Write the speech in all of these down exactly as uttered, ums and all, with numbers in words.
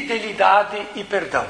fidelidade e perdão.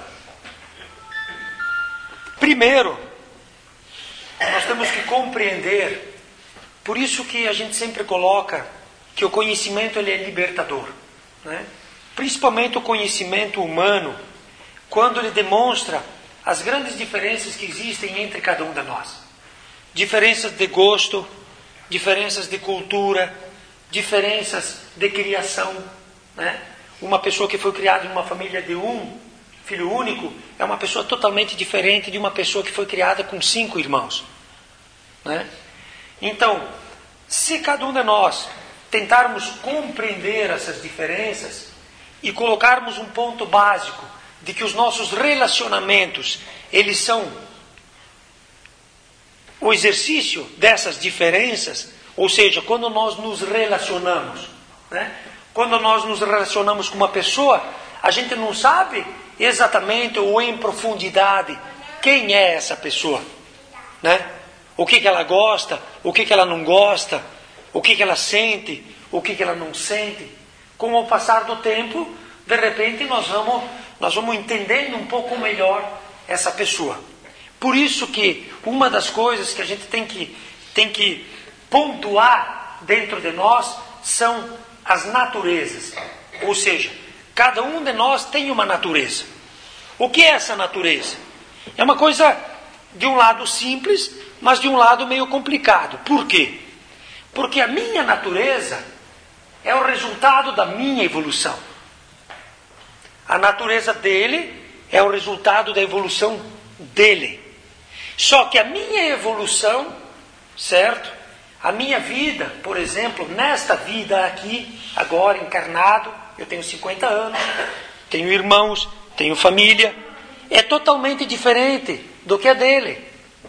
Primeiro, nós temos que compreender, por isso que a gente sempre coloca que o conhecimento ele é libertador, né? Principalmente o conhecimento humano, quando ele demonstra as grandes diferenças que existem entre cada um de nós. Diferenças de gosto, diferenças de cultura, diferenças de criação, né? Uma pessoa que foi criada em uma família de um filho único é uma pessoa totalmente diferente de uma pessoa que foi criada com cinco irmãos, né? Então, se cada um de nós tentarmos compreender essas diferenças e colocarmos um ponto básico de que os nossos relacionamentos, eles são o exercício dessas diferenças, ou seja, quando nós nos relacionamos, né? Quando nós nos relacionamos com uma pessoa, a gente não sabe exatamente ou em profundidade quem é essa pessoa, né? O que que ela gosta, o que que ela não gosta, o que que ela sente, o que que ela não sente. Com o passar do tempo, de repente nós vamos, nós vamos entendendo um pouco melhor essa pessoa. Por isso que uma das coisas que a gente tem que, tem que pontuar dentro de nós são as naturezas. Ou seja, cada um de nós tem uma natureza. O que é essa natureza? É uma coisa de um lado simples, mas de um lado meio complicado. Por quê? Porque a minha natureza é o resultado da minha evolução. A natureza dele é o resultado da evolução dele. Só que a minha evolução, certo? A minha vida, por exemplo, nesta vida aqui, agora encarnado, eu tenho cinquenta anos, tenho irmãos, tenho família, é totalmente diferente do que a dele.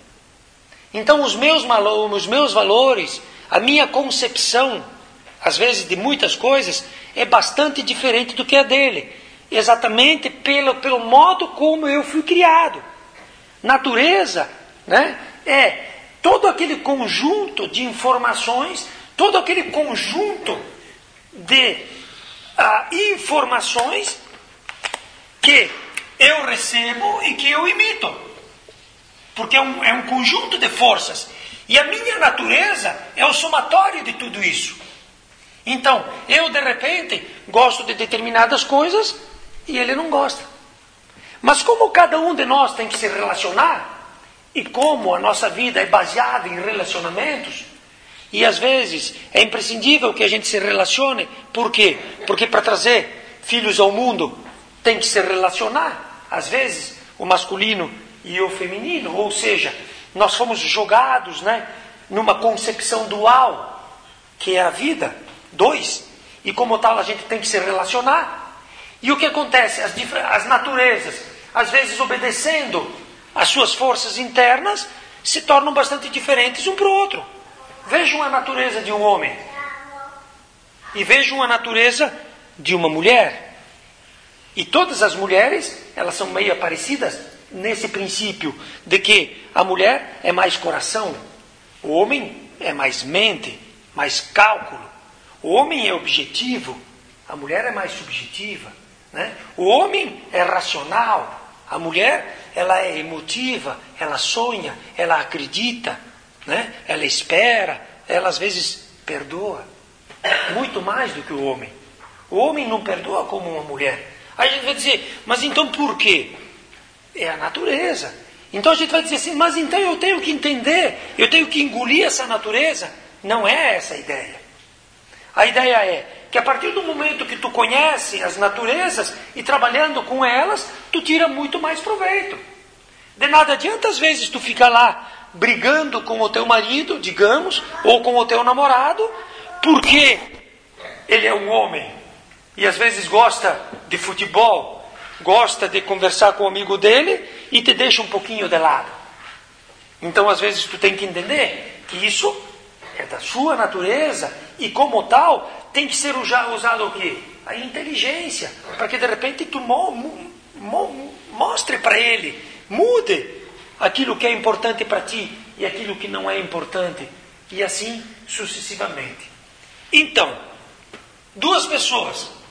Então os meus, os meus valores, a minha concepção, às vezes de muitas coisas, é bastante diferente do que a dele. Exatamente pelo, pelo modo como eu fui criado. Natureza, né, é todo aquele conjunto de informações, todo aquele conjunto de uh, informações que eu recebo e que eu imito. Porque é um, é um conjunto de forças. E a minha natureza é o somatório de tudo isso. Então, eu de repente gosto de determinadas coisas e ele não gosta. Mas como cada um de nós tem que se relacionar, e como a nossa vida é baseada em relacionamentos, e às vezes é imprescindível que a gente se relacione. Por quê? Porque para trazer filhos ao mundo tem que se relacionar. Às vezes o masculino e o feminino, ou seja, nós fomos jogados, né, numa concepção dual, que é a vida, dois, e como tal a gente tem que se relacionar. E o que acontece? As, as naturezas, às vezes obedecendo as suas forças internas, se tornam bastante diferentes um para o outro. Vejam a natureza de um homem e vejam a natureza de uma mulher. E todas as mulheres, elas são meio parecidas nesse princípio de que a mulher é mais coração, o homem é mais mente, mais cálculo. O homem é objetivo, a mulher é mais subjetiva, né? O homem é racional, a mulher ela é emotiva, ela sonha, ela acredita, né? Ela espera, ela às vezes perdoa, muito mais do que o homem. O homem não perdoa como uma mulher. Aí a gente vai dizer, mas então por quê? É a natureza. Então a gente vai dizer assim, mas então eu tenho que entender, eu tenho que engolir essa natureza. Não é essa a ideia. A ideia é que a partir do momento que tu conhece as naturezas e trabalhando com elas, tu tira muito mais proveito. De nada adianta às vezes tu ficar lá brigando com o teu marido, digamos, ou com o teu namorado, porque ele é um homem e às vezes gosta de futebol, gosta de conversar com o amigo dele e te deixa um pouquinho de lado. Então às vezes tu tem que entender que isso é da sua natureza e como tal tem que ser usado o quê? A inteligência, para que de repente tu mo, mo, mostre para ele, mude aquilo que é importante para ti e aquilo que não é importante, e assim sucessivamente. Então, duas pessoas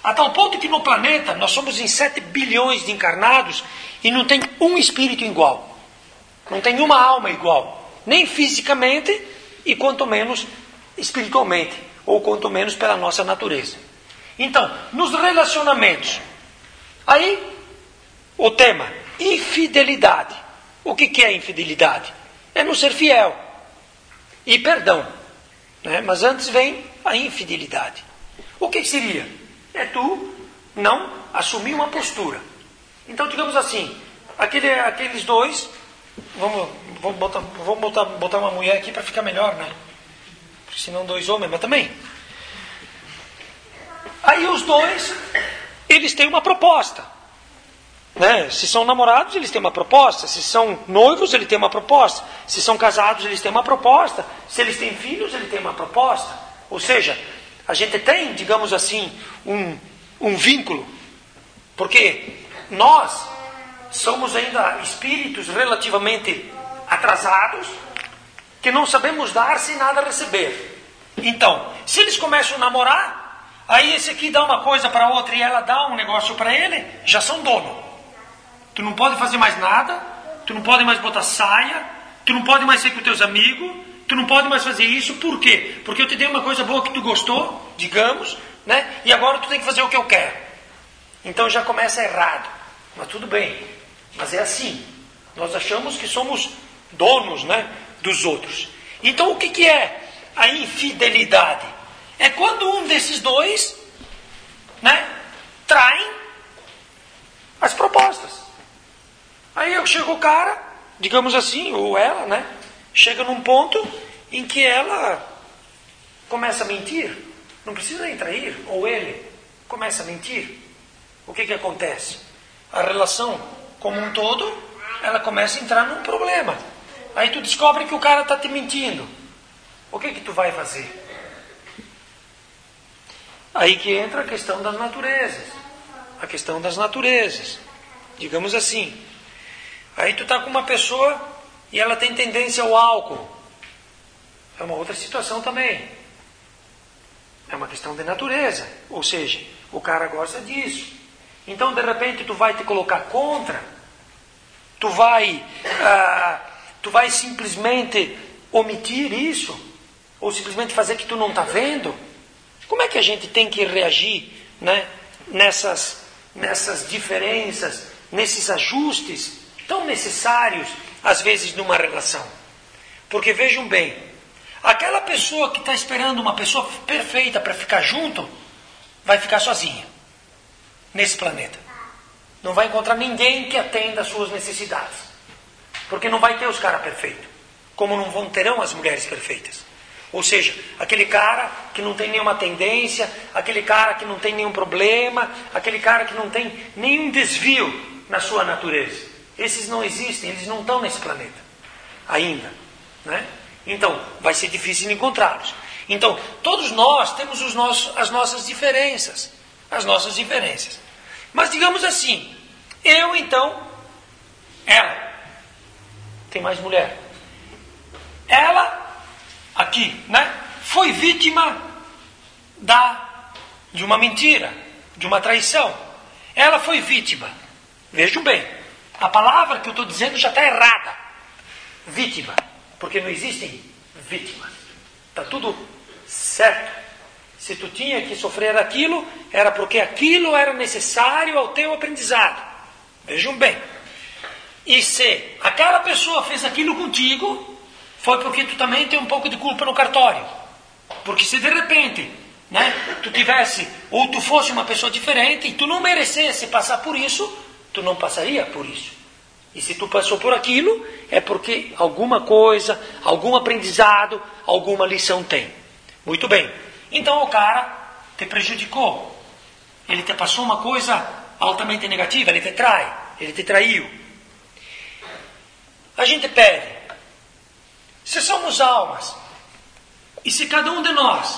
A tal ponto que no planeta nós somos em sete bilhões de encarnados e não tem um espírito igual. Não tem uma alma igual. Nem fisicamente e quanto menos espiritualmente. Ou quanto menos pela nossa natureza. Então, nos relacionamentos. Aí, o tema, infidelidade. O que, que é infidelidade? É não ser fiel. E perdão. Né? Mas antes vem a infidelidade. O que seria? É tu não assumir uma postura. Então, digamos assim, aquele, aqueles dois, vamos, vamos, botar, vamos botar, botar uma mulher aqui para ficar melhor, né? Porque senão dois homens, mas também. Aí os dois, eles têm uma proposta. Né? Se são namorados, eles têm uma proposta. Se são noivos, eles têm uma proposta. Se são casados, eles têm uma proposta. Se eles têm filhos, eles têm uma proposta. Ou seja, a gente tem, digamos assim, um, um vínculo. Porque nós somos ainda espíritos relativamente atrasados, que não sabemos dar sem nada receber. Então, se eles começam a namorar, aí esse aqui dá uma coisa para outra e ela dá um negócio para ele, já são dono. Tu não pode fazer mais nada, tu não pode mais botar saia, tu não pode mais ser com teus amigos, tu não pode mais fazer isso. Por quê? Porque eu te dei uma coisa boa que tu gostou, digamos, né? E agora tu tem que fazer o que eu quero. Então já começa errado. Mas tudo bem. Mas é assim. Nós achamos que somos donos, né, dos outros. Então o que, que é a infidelidade? É quando um desses dois, né, traem as propostas. Aí chega o cara, digamos assim, ou ela, né, chega num ponto em que ela começa a mentir. Não precisa nem trair, ou ele começa a mentir. O que que acontece? A relação como um todo, ela começa a entrar num problema. Aí tu descobre que o cara está te mentindo. O que que tu vai fazer? Aí que entra a questão das naturezas. A questão das naturezas. Digamos assim. Aí tu está com uma pessoa e ela tem tendência ao álcool. É uma outra situação também. É uma questão de natureza. Ou seja, o cara gosta disso. Então, de repente, tu vai te colocar contra. Tu vai, ah, tu vai simplesmente omitir isso. Ou simplesmente fazer que tu não está vendo. Como é que a gente tem que reagir, né, nessas, nessas diferenças, nesses ajustes tão necessários, às vezes, numa relação? Porque vejam bem, aquela pessoa que está esperando uma pessoa perfeita para ficar junto, vai ficar sozinha nesse planeta. Não vai encontrar ninguém que atenda às suas necessidades. Porque não vai ter os caras perfeitos. Como não vão terão as mulheres perfeitas. Ou seja, aquele cara que não tem nenhuma tendência, aquele cara que não tem nenhum problema, aquele cara que não tem nenhum desvio na sua natureza. Esses não existem, eles não estão nesse planeta ainda, né? Então, vai ser difícil encontrá-los. Então, todos nós temos os nossos, as nossas diferenças, as nossas diferenças. Mas digamos assim, eu então, ela, tem mais mulher, ela, aqui, né, foi vítima da, de uma mentira, de uma traição. Ela foi vítima. Vejam bem, a palavra que eu estou dizendo já está errada. Vítima. Porque não existem vítimas. Está tudo certo. Se tu tinha que sofrer aquilo, era porque aquilo era necessário ao teu aprendizado. Vejam bem. E se aquela pessoa fez aquilo contigo, foi porque tu também tem um pouco de culpa no cartório. Porque se de repente, né, tu tivesse, ou tu fosse uma pessoa diferente, e tu não merecesse passar por isso, tu não passaria por isso. E se tu passou por aquilo, é porque alguma coisa, algum aprendizado, alguma lição tem. Muito bem. Então o cara te prejudicou. Ele te passou uma coisa altamente negativa, ele te trai, ele te traiu. A gente pede. Se somos almas, e se cada um de nós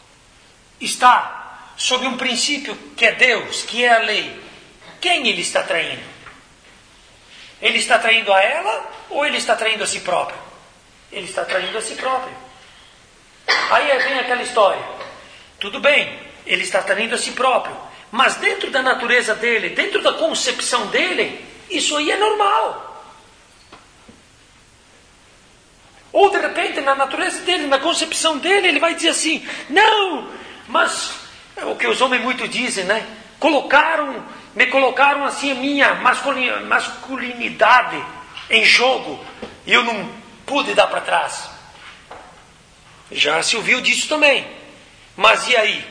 está sob um princípio que é Deus, que é a lei, quem ele está traindo? Ele está traindo a ela ou ele está traindo a si próprio? Ele está traindo a si próprio. Aí vem aquela história. Tudo bem, ele está traindo a si próprio. mas dentro da natureza dele, dentro da concepção dele, isso aí é normal. Ou de repente, na natureza dele, na concepção dele, ele vai dizer assim, não, mas é o que os homens muito dizem, né? Colocaram, me colocaram assim a minha masculinidade em jogo e eu não pude dar para trás. Já se ouviu disso também. Mas e aí?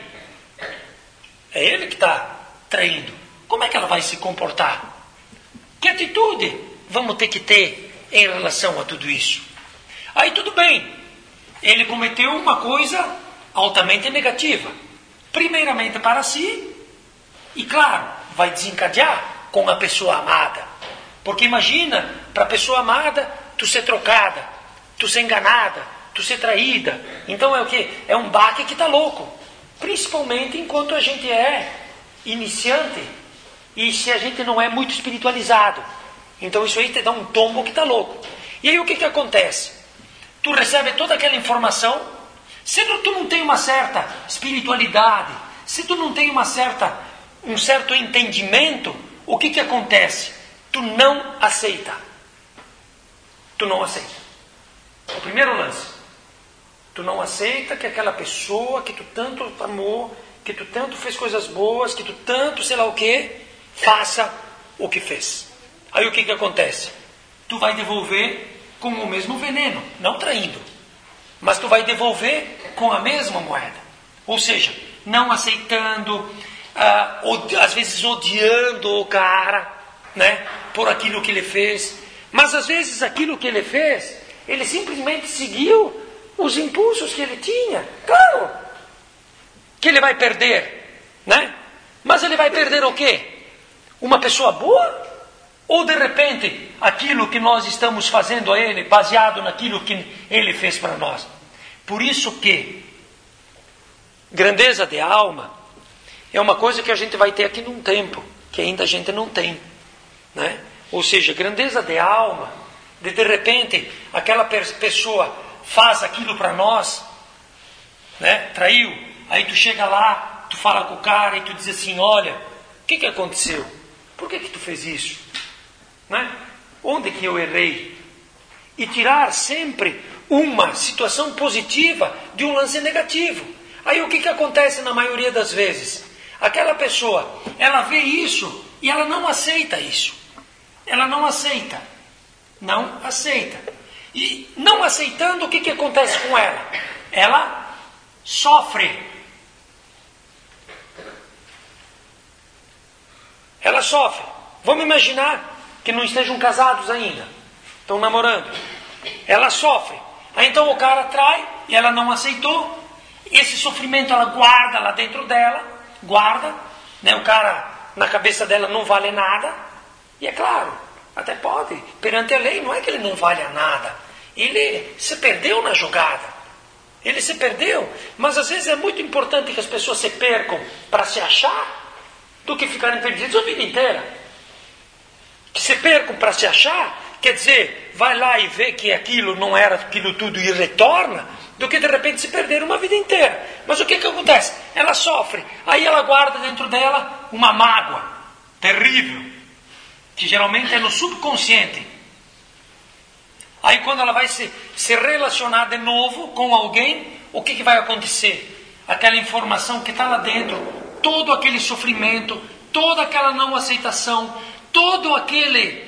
É ele que está traindo. Como é que ela vai se comportar? Que atitude vamos ter que ter em relação a tudo isso? Aí tudo bem, ele cometeu uma coisa altamente negativa. Primeiramente para si, e claro, vai desencadear com a pessoa amada. Porque imagina, para a pessoa amada, tu ser trocada, tu ser enganada, tu ser traída. Então é o quê? É um baque que está louco. Principalmente enquanto a gente é iniciante e se a gente não é muito espiritualizado. Então isso aí te dá um tombo que está louco. E aí o que, que acontece? Tu recebe toda aquela informação, se tu não tem uma certa espiritualidade, se tu não tem uma certa, um certo entendimento, o que, que acontece? Tu não aceita. Tu não aceita. O primeiro lance. Tu não aceita que aquela pessoa que tu tanto amou, que tu tanto fez coisas boas, que tu tanto sei lá o que, faça o que fez. Aí o que, que acontece? Tu vai devolver com o mesmo veneno, não traindo, mas tu vai devolver com a mesma moeda. Ou seja, não aceitando, ah, od- às vezes odiando o cara, né, por aquilo que ele fez. Mas às vezes aquilo que ele fez, ele simplesmente seguiu os impulsos que ele tinha. Claro que ele vai perder, né? Mas ele vai perder o quê? Uma pessoa boa? Ou de repente, aquilo que nós estamos fazendo a ele, baseado naquilo que ele fez para nós. Por isso que grandeza de alma é uma coisa que a gente vai ter aqui num tempo, que ainda a gente não tem, né? Ou seja, grandeza de alma, de de repente, aquela pessoa faz aquilo para nós, né? Traiu, aí tu chega lá, tu fala com o cara e tu diz assim, olha, o que, que aconteceu? Por que, que tu fez isso? Né? Onde que eu errei? E tirar sempre uma situação positiva de um lance negativo. Aí o que, que acontece na maioria das vezes? Aquela pessoa, ela vê isso e ela não aceita isso. Ela não aceita. Não aceita. E não aceitando, o que, que acontece com ela? Ela sofre. Ela sofre. Vamos imaginar que não estejam casados ainda, estão namorando. Ela sofre. Aí então o cara trai e ela não aceitou. Esse sofrimento ela guarda lá dentro dela, guarda, né? O cara na cabeça dela não vale nada. E é claro, até pode, perante a lei, não é que ele não vale nada. Ele se perdeu na jogada. Ele se perdeu. Mas às vezes é muito importante que as pessoas se percam para se achar do que ficarem perdidos a vida inteira. Que se percam para se achar, quer dizer, vai lá e vê que aquilo não era aquilo tudo e retorna, do que de repente se perder uma vida inteira. Mas o que, que acontece? Ela sofre, aí ela guarda dentro dela uma mágoa terrível, que geralmente é no subconsciente. Aí quando ela vai se, se relacionar de novo com alguém, o que, que vai acontecer? Aquela informação que está lá dentro, todo aquele sofrimento, toda aquela não aceitação, todo aquele,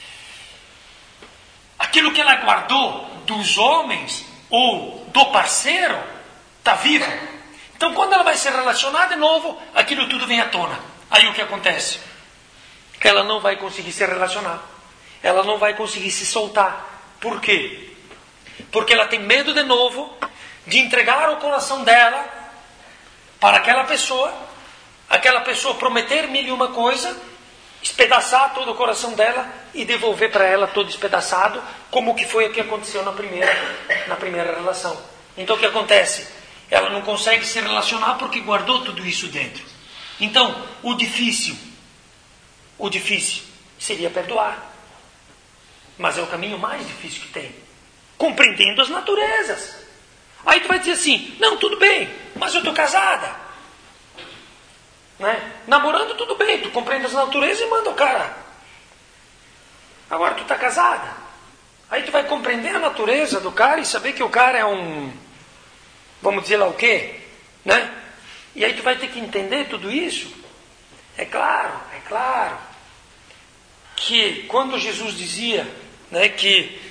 aquilo que ela guardou dos homens ou do parceiro, está vivo. Então quando ela vai se relacionar de novo, aquilo tudo vem à tona. Aí o que acontece? Ela não vai conseguir se relacionar. Ela não vai conseguir se soltar. Por quê? Porque ela tem medo de novo de entregar o coração dela para aquela pessoa, aquela pessoa prometer mil e uma coisa, espedaçar todo o coração dela e devolver para ela todo espedaçado, como que foi o que aconteceu na primeira, na primeira relação. Então o que acontece? Ela não consegue se relacionar porque guardou tudo isso dentro. Então, o difícil, o difícil seria perdoar. Mas é o caminho mais difícil que tem. Compreendendo as naturezas. Aí tu vai dizer assim, não, tudo bem, mas eu estou casada. Né? Namorando tudo bem, tu compreende a natureza e manda o cara. Agora tu está casada. Aí tu vai compreender a natureza do cara e saber que o cara é um, vamos dizer lá o quê, né? E aí tu vai ter que entender tudo isso. É claro, é claro, que quando Jesus dizia, né, que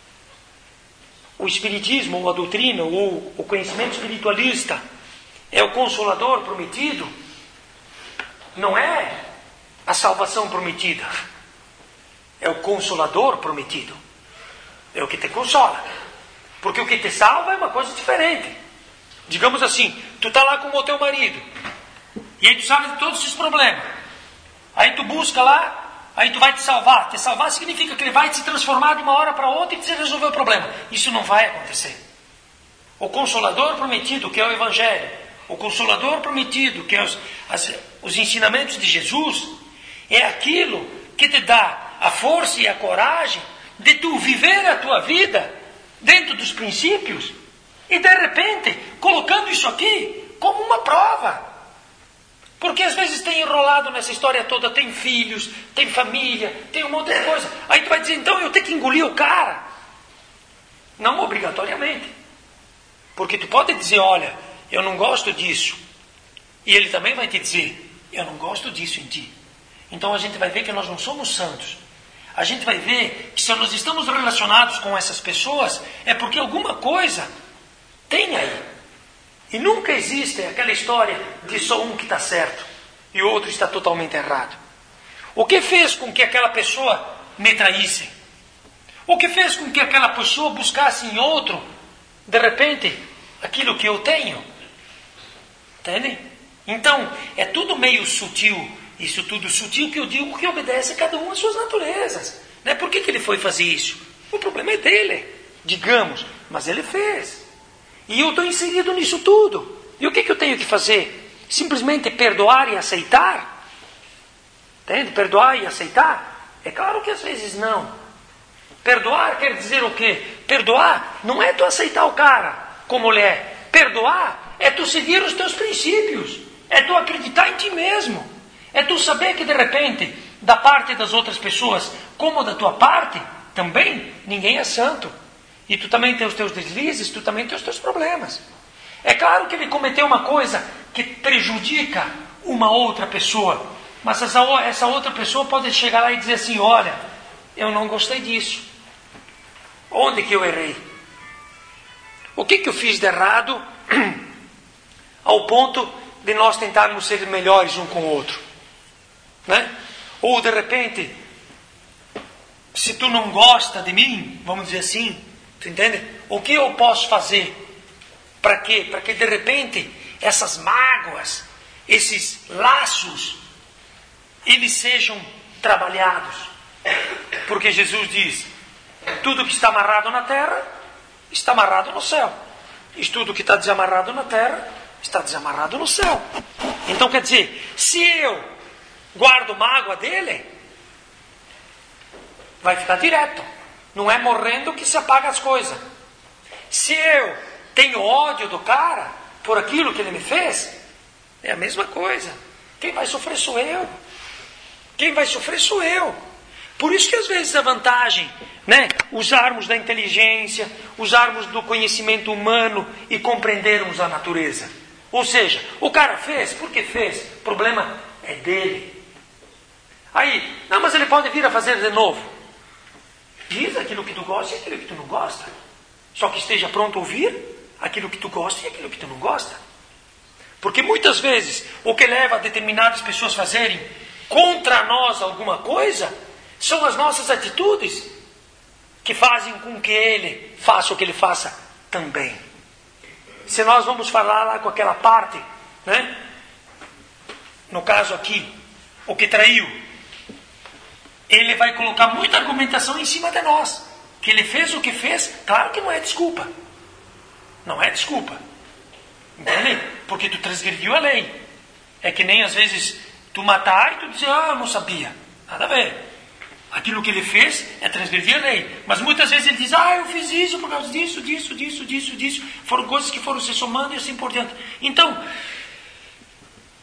o espiritismo, ou a doutrina, ou o conhecimento espiritualista é o consolador prometido, não é a salvação prometida, é o consolador prometido. É o que te consola. Porque o que te salva é uma coisa diferente. Digamos assim, tu está lá com o teu marido, e aí tu sabe de todos esses problemas. Aí tu busca lá, aí tu vai te salvar. Te salvar significa que ele vai te transformar de uma hora para outra e te resolver o problema. Isso não vai acontecer. O consolador prometido, que é o Evangelho, o consolador prometido, que é os, as, os ensinamentos de Jesus, é aquilo que te dá a força e a coragem de tu viver a tua vida dentro dos princípios e de repente colocando isso aqui como uma prova. Porque às vezes tem enrolado nessa história toda, tem filhos, tem família, tem um monte de coisa. Aí tu vai dizer, então eu tenho que engolir o cara. Não obrigatoriamente. Porque tu pode dizer, olha, eu não gosto disso. E ele também vai te dizer, eu não gosto disso em ti. Então a gente vai ver que nós não somos santos. A gente vai ver que se nós estamos relacionados com essas pessoas, é porque alguma coisa tem aí. E nunca existe aquela história de só um que está certo e o outro está totalmente errado. O que fez com que aquela pessoa me traísse? O que fez com que aquela pessoa buscasse em outro, de repente, aquilo que eu tenho? Entendem? Então, é tudo meio sutil. Isso tudo sutil que eu digo que obedece a cada um às suas naturezas. Né? Por que, que ele foi fazer isso? O problema é dele, digamos, mas ele fez. E eu estou inserido nisso tudo. E o que, que eu tenho que fazer? Simplesmente perdoar e aceitar? Entende? Perdoar e aceitar? É claro que às vezes não. Perdoar quer dizer o quê? Perdoar não é tu aceitar o cara como ele é. Perdoar é tu seguir os teus princípios. É tu acreditar em ti mesmo. É tu saber que de repente, da parte das outras pessoas, como da tua parte, também ninguém é santo. E tu também tem os teus deslizes, tu também tem os teus problemas. É claro que ele cometeu uma coisa que prejudica uma outra pessoa. Mas essa, essa outra pessoa pode chegar lá e dizer assim, olha, eu não gostei disso. Onde que eu errei? O que que eu fiz de errado ao ponto de nós tentarmos ser melhores um com o outro? Né? Ou de repente, se tu não gosta de mim, vamos dizer assim, tu entende? O que eu posso fazer? Para quê? Para que de repente essas mágoas, esses laços, eles sejam trabalhados. Porque Jesus diz, tudo que está amarrado na terra, está amarrado no céu. E tudo que está desamarrado na terra, está desamarrado no céu. Então quer dizer, se eu guardo mágoa dele, vai ficar direto. Não é morrendo que se apaga as coisas. Se eu tenho ódio do cara por aquilo que ele me fez, é a mesma coisa. Quem vai sofrer sou eu. Quem vai sofrer sou eu. Por isso que às vezes a vantagem, né, usarmos da inteligência, usarmos do conhecimento humano e compreendermos a natureza. Ou seja, o cara fez, por que fez? O problema é dele. Aí, não, mas ele pode vir a fazer de novo. Diz aquilo que tu gosta e aquilo que tu não gosta. Só que esteja pronto a ouvir aquilo que tu gosta e aquilo que tu não gosta. Porque muitas vezes o que leva a determinadas pessoas a fazerem contra nós alguma coisa são as nossas atitudes que fazem com que ele faça o que ele faça também. Se nós vamos falar lá com aquela parte, né? No caso aqui, o que traiu, ele vai colocar muita argumentação em cima de nós. Que ele fez o que fez, claro que não é desculpa. Não é desculpa. Entende? Porque tu transgrediu a lei. É que nem às vezes tu matar e tu dizer, ah, eu não sabia. Nada a ver. Aquilo que ele fez é transgredir a lei. Mas muitas vezes ele diz, ah, eu fiz isso por causa disso, disso, disso, disso, disso. Foram coisas que foram se somando e assim por diante. Então,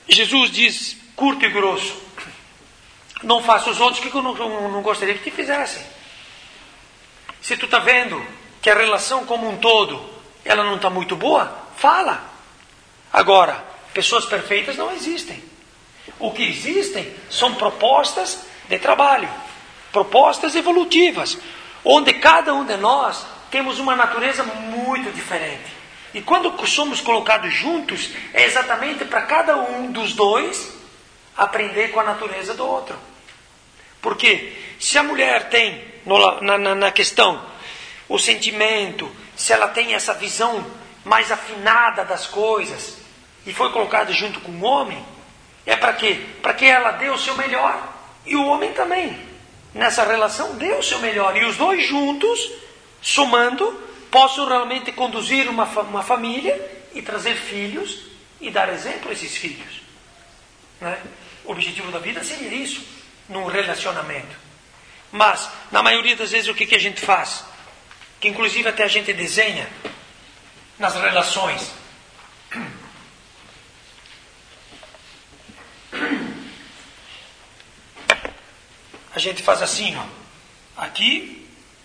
Jesus diz, curto e grosso, não faça os outros o que eu não, não, não gostaria que te fizessem. Se tu está vendo que a relação como um todo, ela não está muito boa, fala. Agora, pessoas perfeitas não existem. O que existem são propostas de trabalho, propostas evolutivas, onde cada um de nós temos uma natureza muito diferente. E quando somos colocados juntos, é exatamente para cada um dos dois aprender com a natureza do outro. Porque se a mulher tem, no, na, na, na questão, o sentimento, se ela tem essa visão mais afinada das coisas, e foi colocada junto com o homem, é para quê? Para que ela dê o seu melhor, e o homem também. Nessa relação, dê o seu melhor. E os dois juntos, somando, possam realmente conduzir uma, uma família e trazer filhos e dar exemplo a esses filhos. Né? O objetivo da vida seria isso, num relacionamento. Mas, na maioria das vezes, o que, que a gente faz? Que inclusive até a gente desenha nas relações. A gente faz assim, ó. Aqui.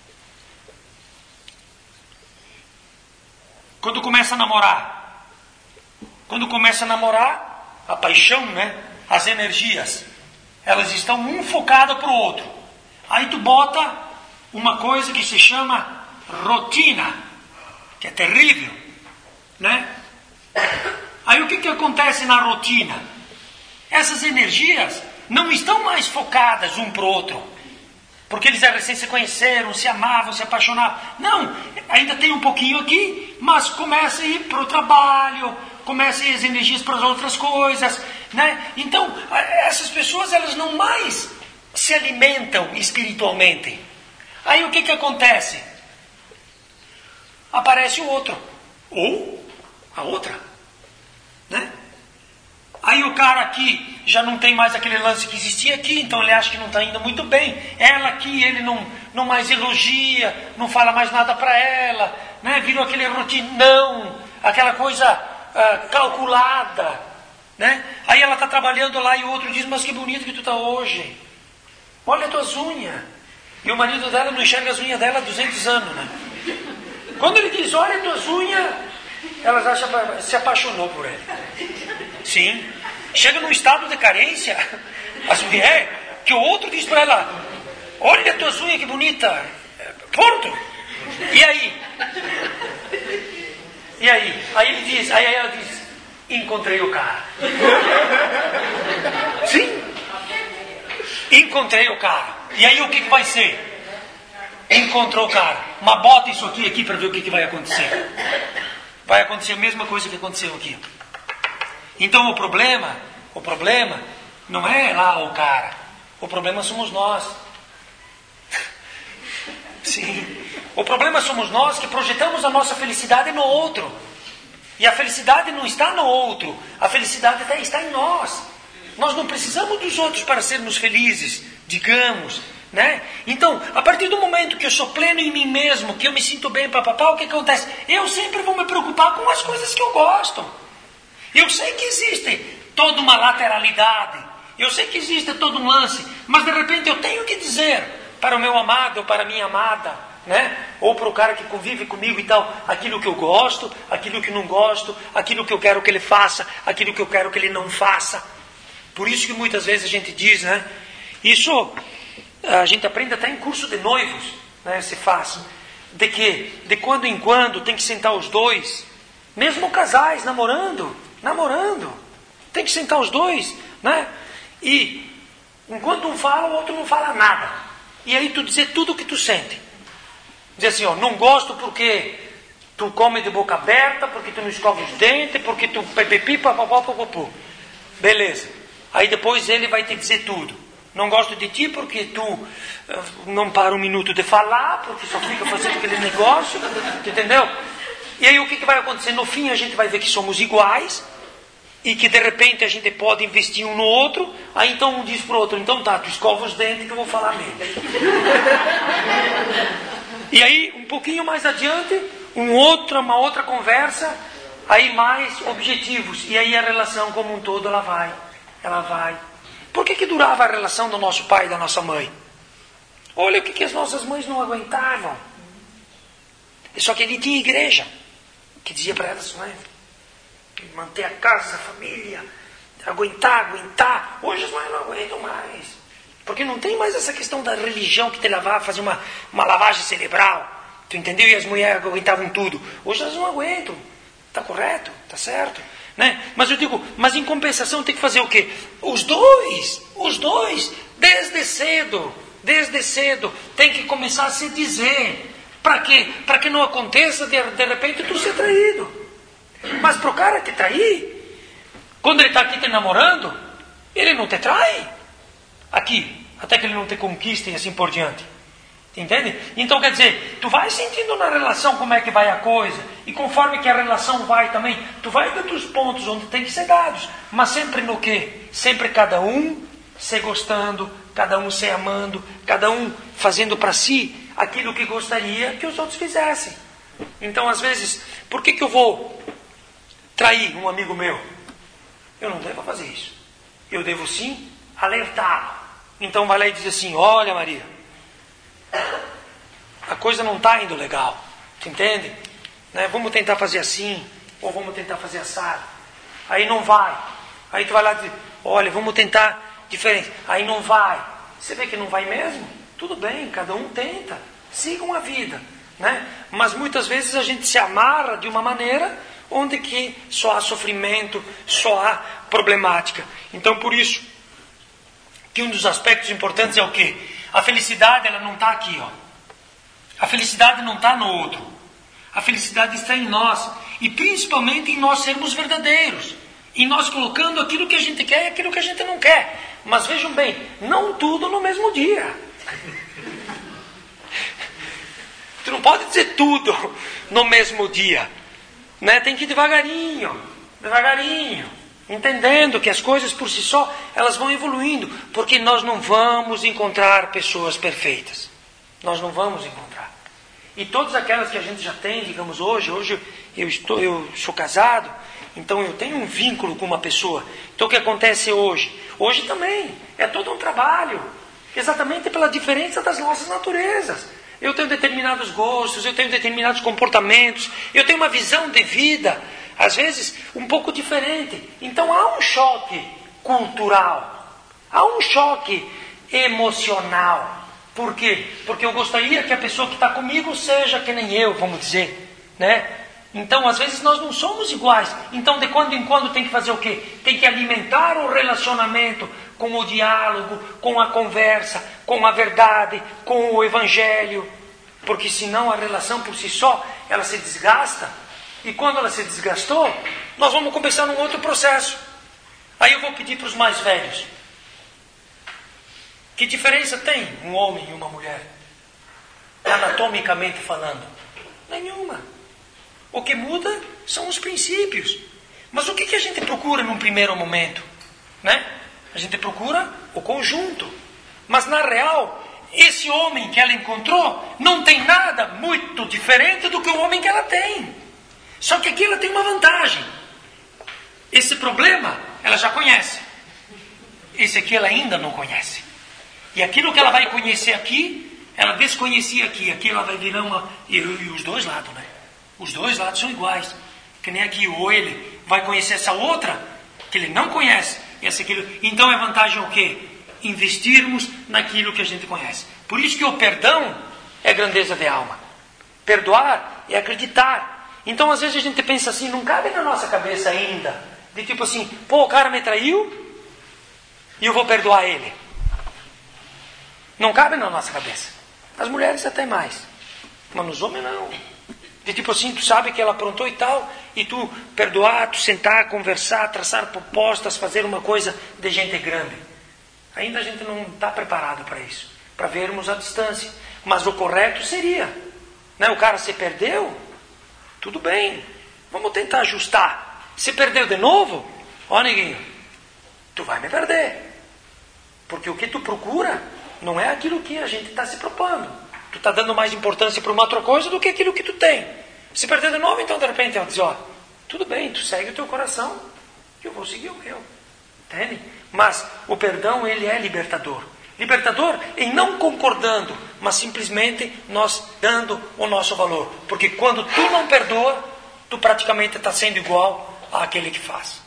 Quando começa a namorar. Quando começa a namorar, a paixão, né? As energias, elas estão um focadas para o outro. Aí tu bota uma coisa que se chama rotina, que é terrível, né? Aí o que, que acontece na rotina? Essas energias não estão mais focadas um para o outro, porque eles recém se conheceram, se amavam, se apaixonavam. Não, ainda tem um pouquinho aqui, mas começa a ir para o trabalho, começa a ir as energias para as outras coisas, né? Então, essas pessoas, elas não mais se alimentam espiritualmente. Aí o que, que acontece? Aparece o outro, ou a outra, né? Aí o cara aqui já não tem mais aquele lance que existia aqui, então ele acha que não está indo muito bem. Ela aqui, ele não, não mais elogia, não fala mais nada para ela, né? Virou aquele rotinão, aquela coisa uh, calculada, né? Aí ela está trabalhando lá e o outro diz, mas que bonito que tu está hoje. Olha as tuas unhas. E o marido dela não enxerga as unhas dela há duzentos anos, né? Quando ele diz, olha as tuas unhas, ela já se apaixonou por ele. Sim. Chega num estado de carência, as mulheres, que o outro diz para ela, olha as tuas unhas que bonita. Pronto. E aí? E aí? Aí ele diz, aí ela diz, encontrei o cara. Sim. Encontrei o cara. E aí o que, que vai ser? Encontrou o cara. Mas bota isso aqui, aqui para ver o que, que vai acontecer. Vai acontecer a mesma coisa que aconteceu aqui. Então o problema, o problema não é lá o cara. O problema somos nós. Sim. O problema somos nós que projetamos a nossa felicidade no outro. E a felicidade não está no outro. A felicidade até está em nós. Nós não precisamos dos outros para sermos felizes, digamos, né? Então, a partir do momento que eu sou pleno em mim mesmo, que eu me sinto bem, papapá, o que acontece? Eu sempre vou me preocupar com as coisas que eu gosto. Eu sei que existe toda uma lateralidade, eu sei que existe todo um lance, mas de repente eu tenho que dizer para o meu amado ou para a minha amada, né? Ou para o cara que convive comigo e tal, aquilo que eu gosto, aquilo que não gosto, aquilo que eu quero que ele faça, aquilo que eu quero que ele não faça. Por isso que muitas vezes a gente diz, né? Isso a gente aprende até em curso de noivos, né? Se faz. De que de quando em quando tem que sentar os dois, mesmo casais namorando, namorando, tem que sentar os dois, né? E enquanto um fala, o outro não fala nada. E aí tu dizer tudo o que tu sente. Dizer assim, ó, não gosto porque tu come de boca aberta, porque tu não escova os dentes, porque tu pipipi, papapá, papapá. Beleza. Aí depois ele vai te dizer tudo. Não gosto de ti porque tu uh, não para um minuto de falar, porque só fica fazendo aquele negócio, entendeu? E aí o que, que vai acontecer? No fim a gente vai ver que somos iguais e que de repente a gente pode investir um no outro. Aí então um diz pro outro, então tá, tu escova os dentes que eu vou falar mesmo. E aí um pouquinho mais adiante, um outro, uma outra conversa, aí mais objetivos, e aí a relação como um todo ela vai, ela vai. Por que que durava a relação do nosso pai e da nossa mãe? Olha o que que as nossas mães não aguentavam. Só que ele tinha igreja, que dizia para elas, né, manter a casa, a família, aguentar, aguentar. Hoje as mães não aguentam mais, porque não tem mais essa questão da religião que te levava a fazer uma, uma lavagem cerebral. Tu entendeu? E as mulheres aguentavam tudo. Hoje elas não aguentam. Está correto? Está certo? Né? Mas eu digo, mas em compensação tem que fazer o quê? Os dois, os dois, desde cedo, desde cedo, tem que começar a se dizer. Para quê? Para que não aconteça de, de repente tu ser traído. Mas para o cara te trair, quando ele está aqui te namorando, ele não te trai. Aqui, até que ele não te conquista e assim por diante. Entende? Então quer dizer, tu vai sentindo na relação como é que vai a coisa. E conforme que a relação vai também, tu vai dando os pontos onde tem que ser dados. Mas sempre no quê? Sempre cada um se gostando, cada um se amando, cada um fazendo para si aquilo que gostaria que os outros fizessem. Então às vezes, por que que eu vou trair um amigo meu? Eu não devo fazer isso. Eu devo sim alertá-lo. Então vai lá e diz assim, olha Maria, a coisa não está indo legal, tu entende? Né? Vamos tentar fazer assim, ou vamos tentar fazer assado. Aí não vai. Aí tu vai lá e diz, olha, vamos tentar diferente. Aí não vai. Você vê que não vai mesmo? Tudo bem, cada um tenta. Sigam a vida. Né? Mas muitas vezes a gente se amarra de uma maneira onde que só há sofrimento, só há problemática. Então por isso, que um dos aspectos importantes é o quê? A felicidade ela não está aqui, ó. A felicidade não está no outro. A felicidade está em nós. E principalmente em nós sermos verdadeiros. Em nós colocando aquilo que a gente quer e aquilo que a gente não quer. Mas vejam bem, não tudo no mesmo dia. Tu não pode dizer tudo no mesmo dia. Né? Tem que ir devagarinho. Devagarinho. Entendendo que as coisas por si só, elas vão evoluindo. Porque nós não vamos encontrar pessoas perfeitas. Nós não vamos encontrar. E todas aquelas que a gente já tem, digamos hoje, hoje eu, estou, eu sou casado, então eu tenho um vínculo com uma pessoa. Então o que acontece hoje? Hoje também é todo um trabalho. Exatamente pela diferença das nossas naturezas. Eu tenho determinados gostos, eu tenho determinados comportamentos, eu tenho uma visão de vida, às vezes, um pouco diferente. Então há um choque cultural, há um choque emocional. Por quê? Porque eu gostaria que a pessoa que está comigo seja que nem eu, vamos dizer. Né? Então, às vezes, nós não somos iguais. Então, de quando em quando tem que fazer o quê? Tem que alimentar o relacionamento com o diálogo, com a conversa, com a verdade, com o evangelho. Porque senão a relação por si só, ela se desgasta. E quando ela se desgastou, nós vamos começar num outro processo. Aí eu vou pedir para os mais velhos. Que diferença tem um homem e uma mulher? Anatomicamente falando. Nenhuma. O que muda são os princípios. Mas o que, que a gente procura num primeiro momento? Né? A gente procura o conjunto. Mas na real, esse homem que ela encontrou não tem nada muito diferente do que o homem que ela tem. Só que aqui ela tem uma vantagem. Esse problema ela já conhece. Esse aqui ela ainda não conhece. E aquilo que ela vai conhecer aqui, ela desconhecia aqui. Aqui ela vai virar uma... E, e os dois lados, né? Os dois lados são iguais. Que nem aqui, ou ele vai conhecer essa outra, que ele não conhece. Essa, aquilo. Então é vantagem o quê? Investirmos naquilo que a gente conhece. Por isso que o perdão é grandeza de alma. Perdoar é acreditar. Então às vezes a gente pensa assim, não cabe na nossa cabeça ainda. De tipo assim, pô, o cara me traiu e eu vou perdoar ele. Não cabe na nossa cabeça. As mulheres até mais. Mas nos homens não. De tipo assim, tu sabe que ela aprontou e tal, e tu perdoar, tu sentar, conversar, traçar propostas, fazer uma coisa de gente grande. Ainda a gente não está preparado para isso. Para vermos a distância. Mas o correto seria. Né? O cara se perdeu, tudo bem. Vamos tentar ajustar. Se perdeu de novo, ó neguinho, tu vai me perder. Porque o que tu procura não é aquilo que a gente está se propondo. Tu está dando mais importância para uma outra coisa do que aquilo que tu tem. Se perder de novo, então de repente ela diz, ó, tudo bem, tu segue o teu coração, eu vou seguir o meu. Entende? Mas o perdão, ele é libertador. Libertador em não concordando, mas simplesmente nós dando o nosso valor. Porque quando tu não perdoa, tu praticamente está sendo igual àquele que faz.